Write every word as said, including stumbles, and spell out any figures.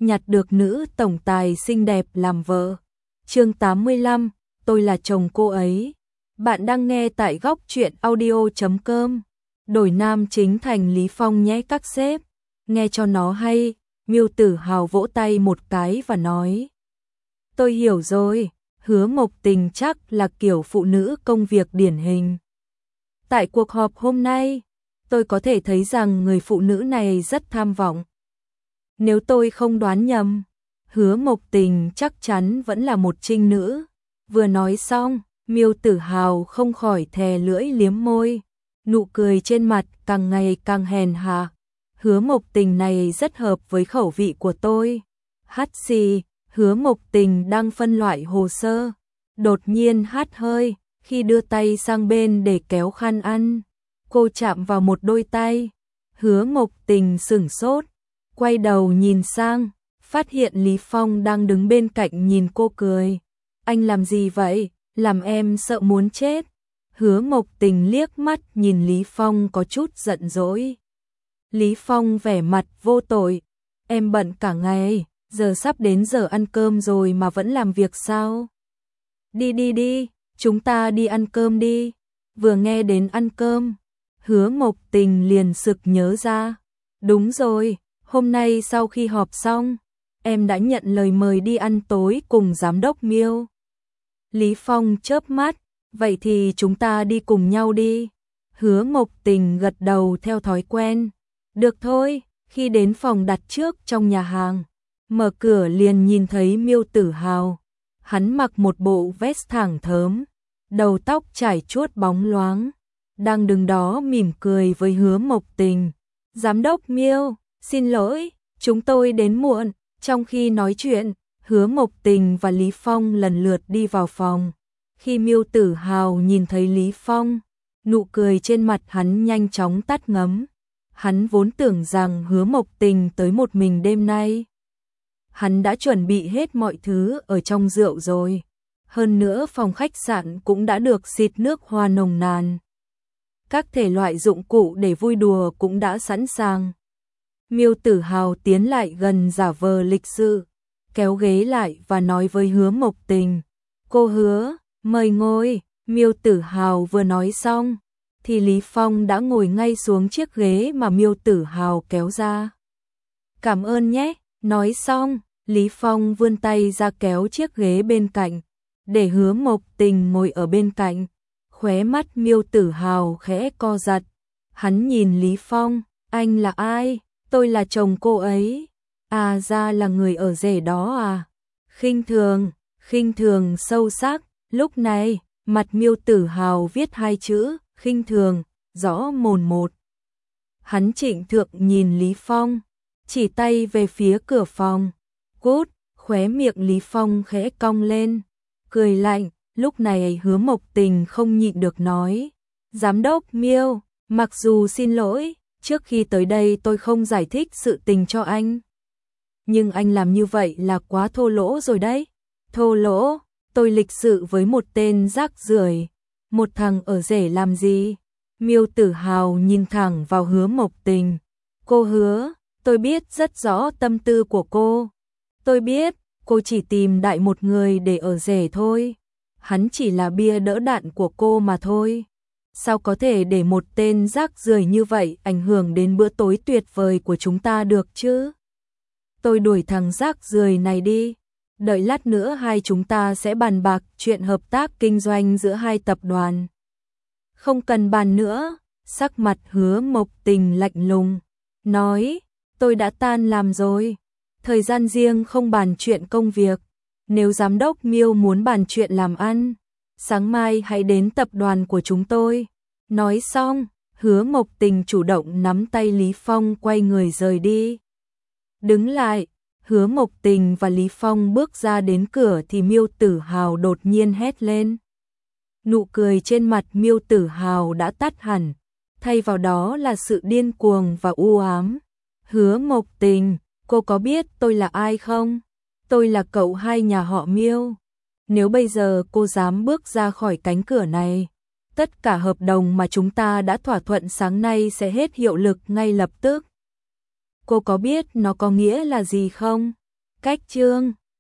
nhặt được nữ tổng tài xinh đẹp làm vợ. Chương tám mươi lăm, tôi là chồng cô ấy. Bạn đang nghe tại góc truyện audio chấm com. Đổi nam chính thành Lý Phong nhé các sếp. Nghe cho nó hay, Miêu Tử Hào vỗ tay một cái và nói. Tôi hiểu rồi, Hứa Mộc Tình chắc là kiểu phụ nữ công việc điển hình. Tại cuộc họp hôm nay, tôi có thể thấy rằng người phụ nữ này rất tham vọng. Nếu tôi không đoán nhầm, Hứa Mộc Tình chắc chắn vẫn là một trinh nữ. Vừa nói xong, Miêu Tử Hào không khỏi thè lưỡi liếm môi, nụ cười trên mặt càng ngày càng hèn hạ. Hứa Mộc Tình này rất hợp với khẩu vị của tôi. Hắt xì, Hứa Mộc Tình đang phân loại hồ sơ, đột nhiên hắt hơi, khi đưa tay sang bên để kéo khăn ăn, cô chạm vào một đôi tay. Hứa Mộc Tình sửng sốt, quay đầu nhìn sang, phát hiện Lý Phong đang đứng bên cạnh nhìn cô cười. Anh làm gì vậy? Làm em sợ muốn chết. Hứa Mộc Tình liếc mắt nhìn Lý Phong có chút giận dỗi. Lý Phong vẻ mặt vô tội. Em bận cả ngày, giờ sắp đến giờ ăn cơm rồi mà vẫn làm việc sao? Đi đi đi, chúng ta đi ăn cơm đi. Vừa nghe đến ăn cơm, Hứa Mộc Tình liền sực nhớ ra. Đúng rồi, hôm nay sau khi họp xong, em đã nhận lời mời đi ăn tối cùng giám đốc Miêu. Lý Phong chớp mắt, vậy thì chúng ta đi cùng nhau đi. Hứa Mộc Tình gật đầu theo thói quen. Được thôi, khi đến phòng đặt trước trong nhà hàng, mở cửa liền nhìn thấy Miêu Tử Hào. Hắn mặc một bộ vest thẳng thớm, đầu tóc trải chuốt bóng loáng, đang đứng đó mỉm cười với Hứa Mộc Tình. Giám đốc Miêu, xin lỗi, chúng tôi đến muộn. Trong khi nói chuyện, Hứa Mộc Tình và Lý Phong lần lượt đi vào phòng. Khi Miêu Tử Hào nhìn thấy Lý Phong, nụ cười trên mặt hắn nhanh chóng tắt ngấm. Hắn vốn tưởng rằng Hứa Mộc Tình tới một mình đêm nay. Hắn đã chuẩn bị hết mọi thứ ở trong rượu rồi. Hơn nữa phòng khách sạn cũng đã được xịt nước hoa nồng nàn. Các thể loại dụng cụ để vui đùa cũng đã sẵn sàng. Miêu Tử Hào tiến lại gần giả vờ lịch sự, kéo ghế lại và nói với Hứa Mộc Tình. Cô Hứa, mời ngồi. Miêu Tử Hào vừa nói xong, thì Lý Phong đã ngồi ngay xuống chiếc ghế mà Miêu Tử Hào kéo ra. Cảm ơn nhé. Nói xong, Lý Phong vươn tay ra kéo chiếc ghế bên cạnh, để Hứa Mộc Tình ngồi ở bên cạnh. Khóe mắt Miêu Tử Hào khẽ co giật. Hắn nhìn Lý Phong, anh là ai? Tôi là chồng cô ấy. À ra là người ở rể đó à? Khinh thường, khinh thường sâu sắc. Lúc này, mặt Miêu Tử Hào viết hai chữ, khinh thường, rõ mồn một. Hắn trịnh thượng nhìn Lý Phong, chỉ tay về phía cửa phòng. Cút, khóe miệng Lý Phong khẽ cong lên, cười lạnh. Lúc này Hứa Mộc Tình không nhịn được nói. Giám đốc Miêu, mặc dù xin lỗi, trước khi tới đây tôi không giải thích sự tình cho anh. Nhưng anh làm như vậy là quá thô lỗ rồi đấy. Thô lỗ, tôi lịch sự với một tên rác rưởi, một thằng ở rể làm gì? Miêu Tử Hào nhìn thẳng vào Hứa Mộc Tình. Cô Hứa, tôi biết rất rõ tâm tư của cô. Tôi biết, cô chỉ tìm đại một người để ở rể thôi. Hắn chỉ là bia đỡ đạn của cô mà thôi. Sao có thể để một tên rác rưởi như vậy ảnh hưởng đến bữa tối tuyệt vời của chúng ta được chứ? Tôi đuổi thằng rác rưởi này đi. Đợi lát nữa hai chúng ta sẽ bàn bạc chuyện hợp tác kinh doanh giữa hai tập đoàn. Không cần bàn nữa. Sắc mặt Hứa Mộc Tình lạnh lùng, nói, tôi đã tan làm rồi. Thời gian riêng không bàn chuyện công việc. Nếu giám đốc Miêu muốn bàn chuyện làm ăn, sáng mai hãy đến tập đoàn của chúng tôi. Nói xong, Hứa Mộc Tình chủ động nắm tay Lý Phong quay người rời đi. Đứng lại, Hứa Mộc Tình và Lý Phong bước ra đến cửa thì Miêu Tử Hào đột nhiên hét lên. Nụ cười trên mặt Miêu Tử Hào đã tắt hẳn, thay vào đó là sự điên cuồng và u ám. Hứa Mộc Tình, cô có biết tôi là ai không? Tôi là cậu hai nhà họ Miêu. Nếu bây giờ cô dám bước ra khỏi cánh cửa này, tất cả hợp đồng mà chúng ta đã thỏa thuận sáng nay sẽ hết hiệu lực ngay lập tức. Cô có biết nó có nghĩa là gì không? Cách chương